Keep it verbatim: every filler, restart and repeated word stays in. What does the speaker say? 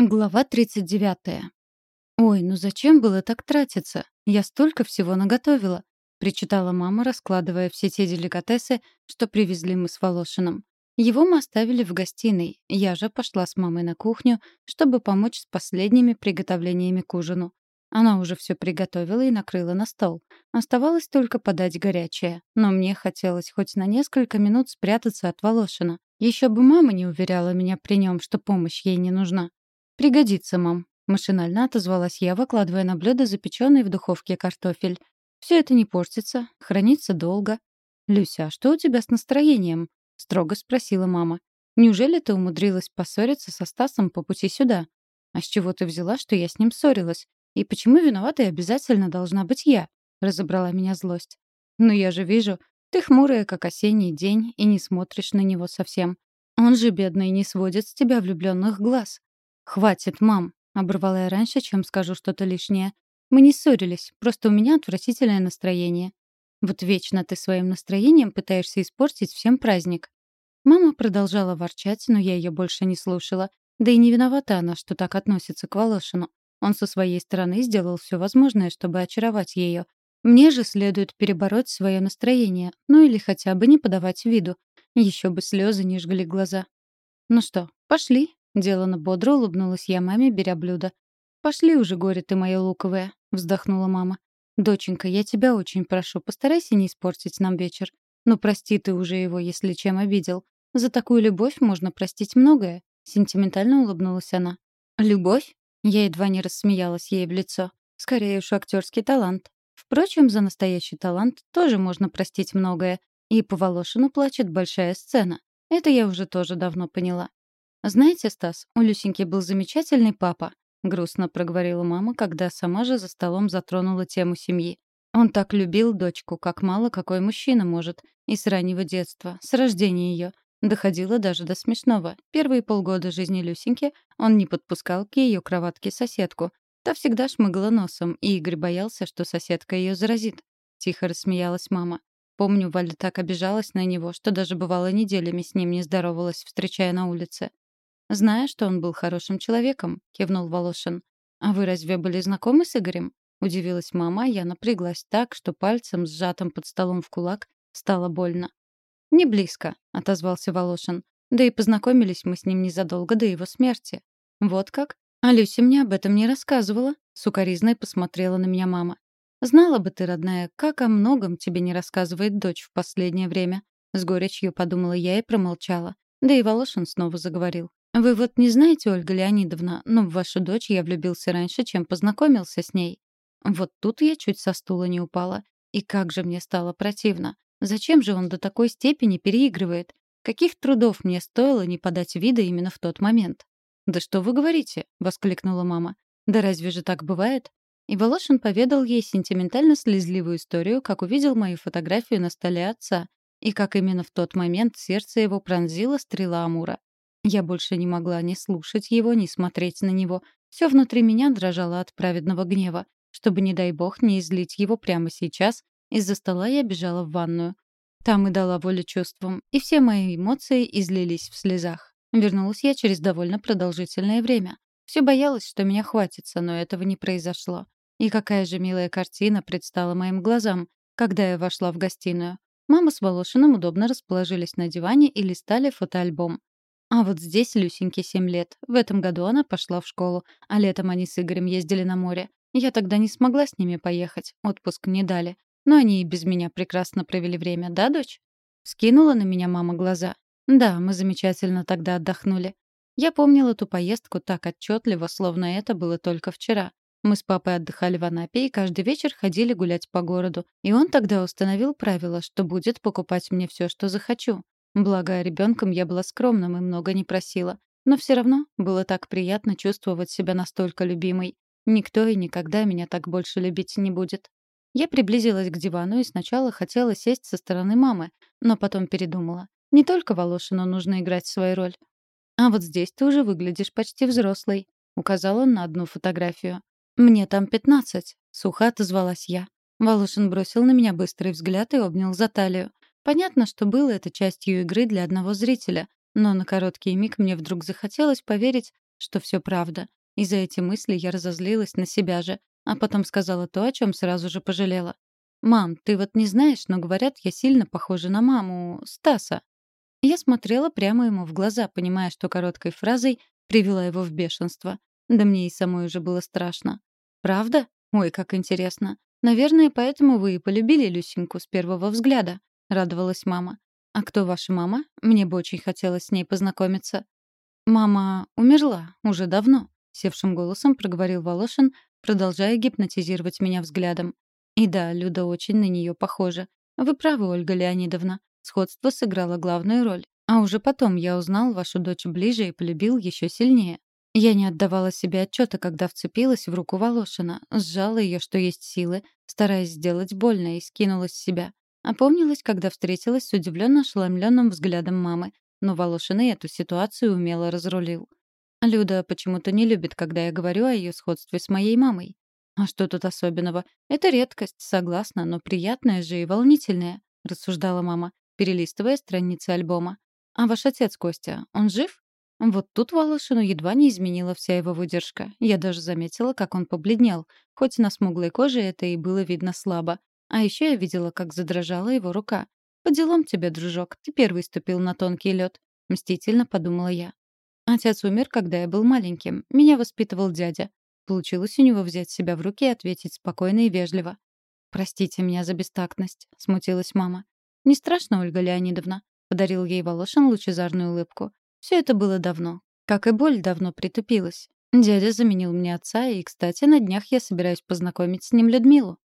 Глава тридцать девятая. «Ой, ну зачем было так тратиться? Я столько всего наготовила», — причитала мама, раскладывая все те деликатесы, что привезли мы с Волошиным. Его мы оставили в гостиной. Я же пошла с мамой на кухню, чтобы помочь с последними приготовлениями к ужину. Она уже все приготовила и накрыла на стол. Оставалось только подать горячее. Но мне хотелось хоть на несколько минут спрятаться от Волошина. Еще бы мама не уверяла меня при нем, что помощь ей не нужна. «Пригодится, мам», — машинально отозвалась я, выкладывая на блюдо запеченный в духовке картофель. «Все это не портится, хранится долго». «Люся, а что у тебя с настроением?» — строго спросила мама. «Неужели ты умудрилась поссориться со Стасом по пути сюда? А с чего ты взяла, что я с ним ссорилась? И почему виноватой обязательно должна быть я?» — разобрала меня злость. «Ну я же вижу, ты хмурая, как осенний день, и не смотришь на него совсем. Он же, бедный, не сводит с тебя влюбленных глаз». «Хватит, мам!» — оборвала я раньше, чем скажу что-то лишнее. «Мы не ссорились, просто у меня отвратительное настроение». «Вот вечно ты своим настроением пытаешься испортить всем праздник». Мама продолжала ворчать, но я ее больше не слушала. Да и не виновата она, что так относится к Волошину. Он со своей стороны сделал все возможное, чтобы очаровать ее. Мне же следует перебороть свое настроение, ну или хотя бы не подавать виду. Еще бы слезы не жгли глаза. «Ну что, пошли?» — делано бодро улыбнулась я маме, беря блюдо. «Пошли уже, горе ты моя луковая», — вздохнула мама. «Доченька, я тебя очень прошу, постарайся не испортить нам вечер. Ну, прости ты уже его, если чем обидел. За такую любовь можно простить многое», — сентиментально улыбнулась она. «Любовь?» — я едва не рассмеялась ей в лицо. «Скорее уж актерский талант. Впрочем, за настоящий талант тоже можно простить многое. И по Волошину плачет большая сцена. Это я уже тоже давно поняла. «Знаете, Стас, у Люсеньки был замечательный папа», — грустно проговорила мама, когда сама же за столом затронула тему семьи. «Он так любил дочку, как мало какой мужчина может. И с раннего детства, с рождения ее. Доходило даже до смешного. Первые полгода жизни Люсеньки он не подпускал к ее кроватке соседку. Та всегда шмыгала носом, и Игорь боялся, что соседка ее заразит. Тихо рассмеялась мама. Помню, Валя так обижалась на него, что даже бывало неделями с ним не здоровалась, встречая на улице. «Знаю, что он был хорошим человеком», — кивнул Волошин. «А вы разве были знакомы с Игорем?» — удивилась мама, а я напряглась так, что пальцем, сжатым под столом в кулак, стало больно. «Не близко», — отозвался Волошин. «Да и познакомились мы с ним незадолго до его смерти». «Вот как? А Люся мне об этом не рассказывала», — с укоризной посмотрела на меня мама. «Знала бы ты, родная, как о многом тебе не рассказывает дочь в последнее время», — с горечью подумала я и промолчала. Да и Волошин снова заговорил. «Вы вот не знаете, Ольга Леонидовна, но в вашу дочь я влюбился раньше, чем познакомился с ней». Вот тут я чуть со стула не упала. И как же мне стало противно. Зачем же он до такой степени переигрывает? Каких трудов мне стоило не подать вида именно в тот момент? «Да что вы говорите?» — воскликнула мама. «Да разве же так бывает?» И Волошин поведал ей сентиментально-слезливую историю, как увидел мою фотографию на столе отца, и как именно в тот момент сердце его пронзила стрела Амура. Я больше не могла ни слушать его, ни смотреть на него. Все внутри меня дрожало от праведного гнева. Чтобы, не дай бог, не излить его прямо сейчас, из-за стола я бежала в ванную. Там и дала волю чувствам, и все мои эмоции излились в слезах. Вернулась я через довольно продолжительное время. Все боялась, что меня хватится, но этого не произошло. И какая же милая картина предстала моим глазам, когда я вошла в гостиную. Мама с Волошиным удобно расположились на диване и листали фотоальбом. А вот здесь Люсеньке семь лет. В этом году она пошла в школу, а летом они с Игорем ездили на море. Я тогда не смогла с ними поехать, отпуск не дали. Но они и без меня прекрасно провели время, да, дочь? Скинула на меня мама глаза. Да, мы замечательно тогда отдохнули. Я помнила ту поездку так отчетливо, словно это было только вчера. Мы с папой отдыхали в Анапе и каждый вечер ходили гулять по городу. И он тогда установил правило, что будет покупать мне все, что захочу. Благо, ребенком я была скромным и много не просила. Но все равно было так приятно чувствовать себя настолько любимой. Никто и никогда меня так больше любить не будет. Я приблизилась к дивану и сначала хотела сесть со стороны мамы, но потом передумала. Не только Волошину нужно играть свою роль. «А вот здесь ты уже выглядишь почти взрослой», — указал он на одну фотографию. «Мне там пятнадцать», — сухо отозвалась я. Волошин бросил на меня быстрый взгляд и обнял за талию. Понятно, что было это частью игры для одного зрителя, но на короткий миг мне вдруг захотелось поверить, что все правда. И за эти мысли я разозлилась на себя же, а потом сказала то, о чем сразу же пожалела. «Мам, ты вот не знаешь, но говорят, я сильно похожа на маму Стаса». Я смотрела прямо ему в глаза, понимая, что короткой фразой привела его в бешенство. Да мне и самой уже было страшно. «Правда? Ой, как интересно. Наверное, поэтому вы и полюбили Люсеньку с первого взгляда», — радовалась мама. «А кто ваша мама? Мне бы очень хотелось с ней познакомиться». «Мама умерла уже давно», — севшим голосом проговорил Волошин, продолжая гипнотизировать меня взглядом. «И да, Люда очень на нее похожа. Вы правы, Ольга Леонидовна. Сходство сыграло главную роль. А уже потом я узнал вашу дочь ближе и полюбил еще сильнее. Я не отдавала себе отчета, когда вцепилась в руку Волошина, сжала ее, что есть силы, стараясь сделать больно, и скинула с себя. Опомнилась, когда встретилась с удивленно ошеломленным взглядом мамы, но Волошин и эту ситуацию умело разрулил. Люда почему-то не любит, когда я говорю о ее сходстве с моей мамой. А что тут особенного? Это редкость, согласна, но приятная же и волнительная, рассуждала мама, перелистывая страницы альбома. А ваш отец, Костя, он жив? Вот тут Волошину едва не изменила вся его выдержка. Я даже заметила, как он побледнел, хоть на смуглой коже это и было видно слабо. А еще я видела, как задрожала его рука. «По делам тебе, дружок, ты первый ступил на тонкий лед», — мстительно подумала я. Отец умер, когда я был маленьким. Меня воспитывал дядя. Получилось у него взять себя в руки и ответить спокойно и вежливо. «Простите меня за бестактность», — смутилась мама. «Не страшно, Ольга Леонидовна», — подарил ей Волошин лучезарную улыбку. Все это было давно. Как и боль давно притупилась. Дядя заменил мне отца, и, кстати, на днях я собираюсь познакомить с ним Людмилу.